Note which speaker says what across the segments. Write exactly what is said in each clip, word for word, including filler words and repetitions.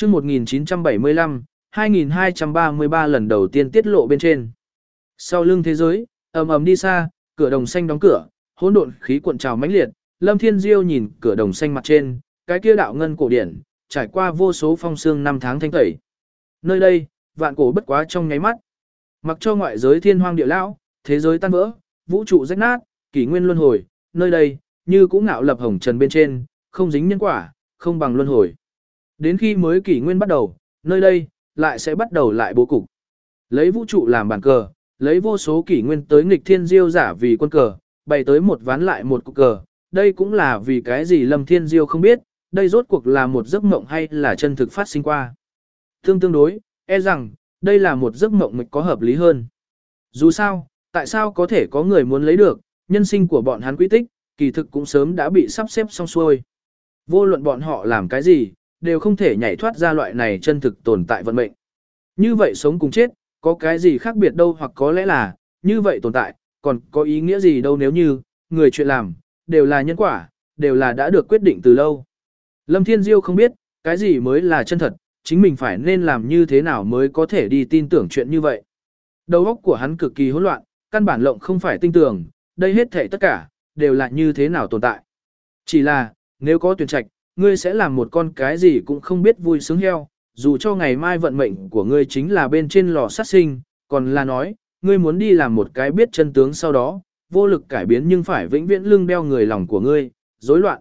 Speaker 1: Chương một nghìn chín trăm bảy mươi lăm, hai nghìn hai trăm ba mươi ba lần đầu tiên tiết lộ bên trên. Sau lưng thế giới, ầm ầm đi xa, cửa đồng xanh đóng cửa, hỗn độn khí cuộn trào mãnh liệt, Lâm Thiên Diêu nhìn cửa đồng xanh mặt trên, cái kia đạo ngân cổ điển, trải qua vô số phong sương năm tháng thanh tẩy. Nơi đây, vạn cổ bất quá trong nháy mắt. Mặc cho ngoại giới thiên hoang địa lão, thế giới tan vỡ, vũ trụ rách nát, kỷ nguyên luân hồi, nơi đây, như cũ ngạo lập hồng trần bên trên, không dính nhân quả, không bằng luân hồi. Đến khi mới kỷ nguyên bắt đầu, nơi đây, lại sẽ bắt đầu lại bố cục. Lấy vũ trụ làm bàn cờ, lấy vô số kỷ nguyên tới nghịch thiên diêu giả vì quân cờ, bày tới một ván lại một cục cờ. Đây cũng là vì cái gì Lâm Thiên Diêu không biết, đây rốt cuộc là một giấc mộng hay là chân thực phát sinh qua. Tương tương đối, e rằng, đây là một giấc mộng mịch có hợp lý hơn. Dù sao, tại sao có thể có người muốn lấy được, nhân sinh của bọn hắn quy tích, kỳ thực cũng sớm đã bị sắp xếp xong xuôi. Vô luận bọn họ làm cái gì, đều không thể nhảy thoát ra loại này chân thực tồn tại vận mệnh. Như vậy sống cùng chết, có cái gì khác biệt đâu, hoặc có lẽ là, như vậy tồn tại, còn có ý nghĩa gì đâu nếu như, người chuyện làm, đều là nhân quả, đều là đã được quyết định từ lâu. Lâm Thiên Diêu không biết, cái gì mới là chân thật, chính mình phải nên làm như thế nào mới có thể đi tin tưởng chuyện như vậy. Đầu óc của hắn cực kỳ hỗn loạn, căn bản lộng không phải tin tưởng, đây hết thảy tất cả, đều là như thế nào tồn tại. Chỉ là, nếu có tuyển trạch, ngươi sẽ làm một con cái gì cũng không biết vui sướng heo, dù cho ngày mai vận mệnh của ngươi chính là bên trên lò sát sinh, còn là nói, ngươi muốn đi làm một cái biết chân tướng sau đó, vô lực cải biến nhưng phải vĩnh viễn lưng đeo người lòng của ngươi, rối loạn.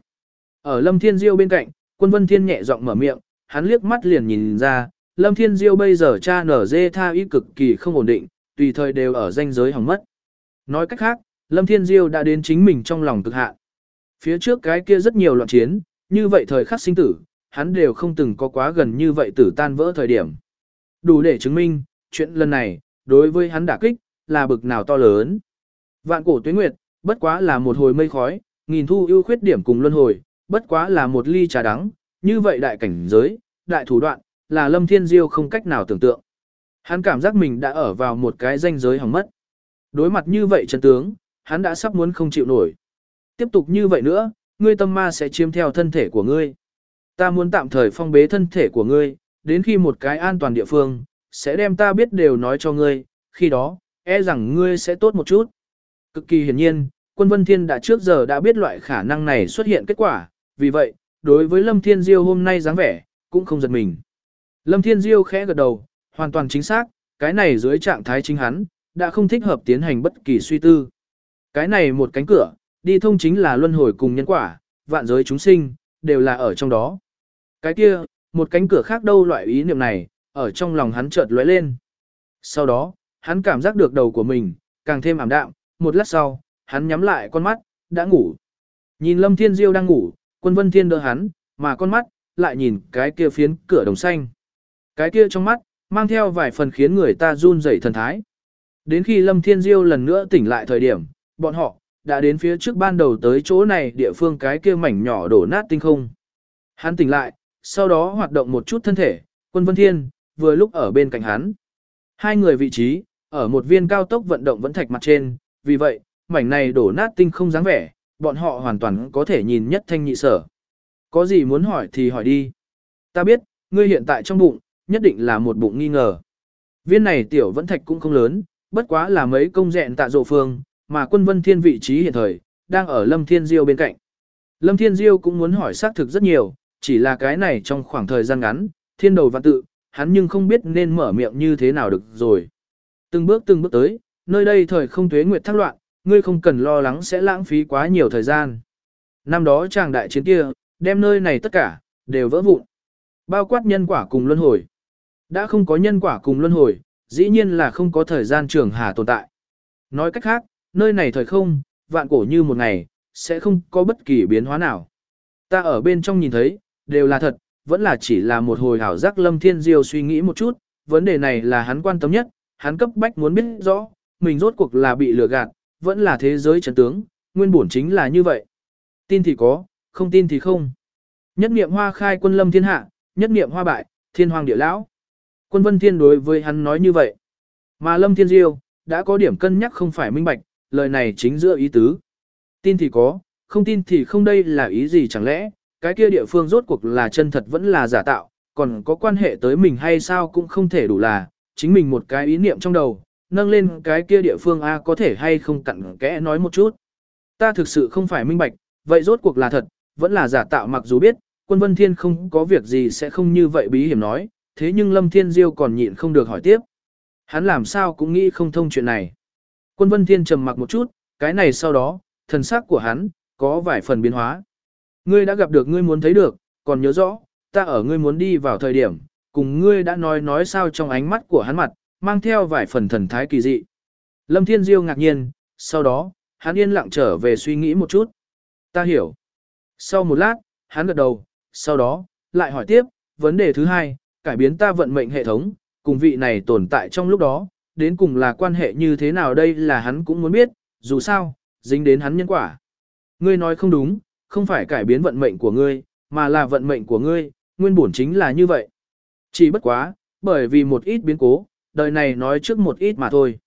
Speaker 1: Ở Lâm Thiên Diêu bên cạnh, Quân Vân Thiên nhẹ giọng mở miệng, hắn liếc mắt liền nhìn ra, Lâm Thiên Diêu bây giờ cha nở dê tha ý cực kỳ không ổn định, tùy thời đều ở ranh giới hỏng mất. Nói cách khác, Lâm Thiên Diêu đã đến chính mình trong lòng cực hạn. Phía trước cái kia rất nhiều loạn chiến, như vậy thời khắc sinh tử, hắn đều không từng có quá gần như vậy tử tan vỡ thời điểm. Đủ để chứng minh, chuyện lần này, đối với hắn đả kích, là bực nào to lớn. Vạn cổ tuế nguyệt, bất quá là một hồi mây khói, nghìn thu ưu khuyết điểm cùng luân hồi, bất quá là một ly trà đắng, như vậy đại cảnh giới, đại thủ đoạn, là Lâm Thiên Diêu không cách nào tưởng tượng. Hắn cảm giác mình đã ở vào một cái ranh giới hỏng mất. Đối mặt như vậy chân tướng, hắn đã sắp muốn không chịu nổi. Tiếp tục như vậy nữa, ngươi tâm ma sẽ chiếm theo thân thể của ngươi. Ta muốn tạm thời phong bế thân thể của ngươi, đến khi một cái an toàn địa phương, sẽ đem ta biết đều nói cho ngươi, khi đó, e rằng ngươi sẽ tốt một chút. Cực kỳ hiển nhiên, Quân Vân Thiên đã trước giờ đã biết loại khả năng này xuất hiện kết quả, vì vậy, đối với Lâm Thiên Diêu hôm nay dáng vẻ, cũng không giật mình. Lâm Thiên Diêu khẽ gật đầu, hoàn toàn chính xác, cái này dưới trạng thái chính hắn, đã không thích hợp tiến hành bất kỳ suy tư. Cái này một cánh cửa, đi thông chính là luân hồi cùng nhân quả, vạn giới chúng sinh, đều là ở trong đó. Cái kia, một cánh cửa khác đâu loại ý niệm này, ở trong lòng hắn chợt lóe lên. Sau đó, hắn cảm giác được đầu của mình, càng thêm ảm đạm, một lát sau, hắn nhắm lại con mắt, đã ngủ. Nhìn Lâm Thiên Diêu đang ngủ, Quân Vân Thiên đỡ hắn, mà con mắt, lại nhìn cái kia phiến cửa đồng xanh. Cái kia trong mắt, mang theo vài phần khiến người ta run rẩy thần thái. Đến khi Lâm Thiên Diêu lần nữa tỉnh lại thời điểm, bọn họ, đã đến phía trước ban đầu tới chỗ này địa phương cái kia mảnh nhỏ đổ nát tinh không. Hắn tỉnh lại, sau đó hoạt động một chút thân thể, Quân Vân Thiên, vừa lúc ở bên cạnh hắn. Hai người vị trí, ở một viên cao tốc vận động vẫn thạch mặt trên, vì vậy, mảnh này đổ nát tinh không dáng vẻ, bọn họ hoàn toàn có thể nhìn nhất thanh nhị sở. Có gì muốn hỏi thì hỏi đi. Ta biết, ngươi hiện tại trong bụng, nhất định là một bụng nghi ngờ. Viên này tiểu vẫn thạch cũng không lớn, bất quá là mấy công dẹn tạ rộ phương, mà Quân Vân Thiên vị trí hiện thời, đang ở Lâm Thiên Diêu bên cạnh. Lâm Thiên Diêu cũng muốn hỏi xác thực rất nhiều, chỉ là cái này trong khoảng thời gian ngắn, thiên đầu vạn tự, hắn nhưng không biết nên mở miệng như thế nào được rồi. Từng bước từng bước tới, nơi đây thời không tuế nguyệt thác loạn, ngươi không cần lo lắng sẽ lãng phí quá nhiều thời gian. Năm đó chàng đại chiến kia, đem nơi này tất cả, đều vỡ vụn. Bao quát nhân quả cùng luân hồi. Đã không có nhân quả cùng luân hồi, dĩ nhiên là không có thời gian trường hà tồn tại. Nói cách khác, nơi này thời không, vạn cổ như một ngày, sẽ không có bất kỳ biến hóa nào. Ta ở bên trong nhìn thấy, đều là thật, vẫn là chỉ là một hồi hảo giác. Lâm Thiên Diêu suy nghĩ một chút, vấn đề này là hắn quan tâm nhất, hắn cấp bách muốn biết rõ, mình rốt cuộc là bị lừa gạt, vẫn là thế giới chân tướng, nguyên bổn chính là như vậy. Tin thì có, không tin thì không. Nhất niệm hoa khai quân lâm thiên hạ, nhất niệm hoa bại, thiên hoàng địa lão. Quân Vân Thiên đối với hắn nói như vậy. Mà Lâm Thiên Diêu, đã có điểm cân nhắc không phải minh bạch, lời này chính giữa ý tứ. Tin thì có, không tin thì không, đây là ý gì chẳng lẽ, cái kia địa phương rốt cuộc là chân thật vẫn là giả tạo, còn có quan hệ tới mình hay sao cũng không thể đủ là, chính mình một cái ý niệm trong đầu, nâng lên cái kia địa phương A có thể hay không cặn kẽ nói một chút. Ta thực sự không phải minh bạch, vậy rốt cuộc là thật, vẫn là giả tạo mặc dù biết, quân Vân Thiên không có việc gì sẽ không như vậy bí hiểm nói, thế nhưng Lâm Thiên Diêu còn nhịn không được hỏi tiếp. Hắn làm sao cũng nghĩ không thông chuyện này. Quân Vân Thiên trầm mặc một chút, cái này sau đó, thần sắc của hắn, có vài phần biến hóa. Ngươi đã gặp được ngươi muốn thấy được, còn nhớ rõ, ta ở ngươi muốn đi vào thời điểm, cùng ngươi đã nói nói sao trong ánh mắt của hắn mặt, mang theo vài phần thần thái kỳ dị. Lâm Thiên Diêu ngạc nhiên, sau đó, hắn yên lặng trở về suy nghĩ một chút. Ta hiểu. Sau một lát, hắn gật đầu, sau đó, lại hỏi tiếp, vấn đề thứ hai, cải biến ta vận mệnh hệ thống, cùng vị này tồn tại trong lúc đó, đến cùng là quan hệ như thế nào đây là hắn cũng muốn biết, dù sao, dính đến hắn nhân quả. Ngươi nói không đúng, không phải cải biến vận mệnh của ngươi, mà là vận mệnh của ngươi, nguyên bổn chính là như vậy. Chỉ bất quá, bởi vì một ít biến cố, đời này nói trước một ít mà thôi.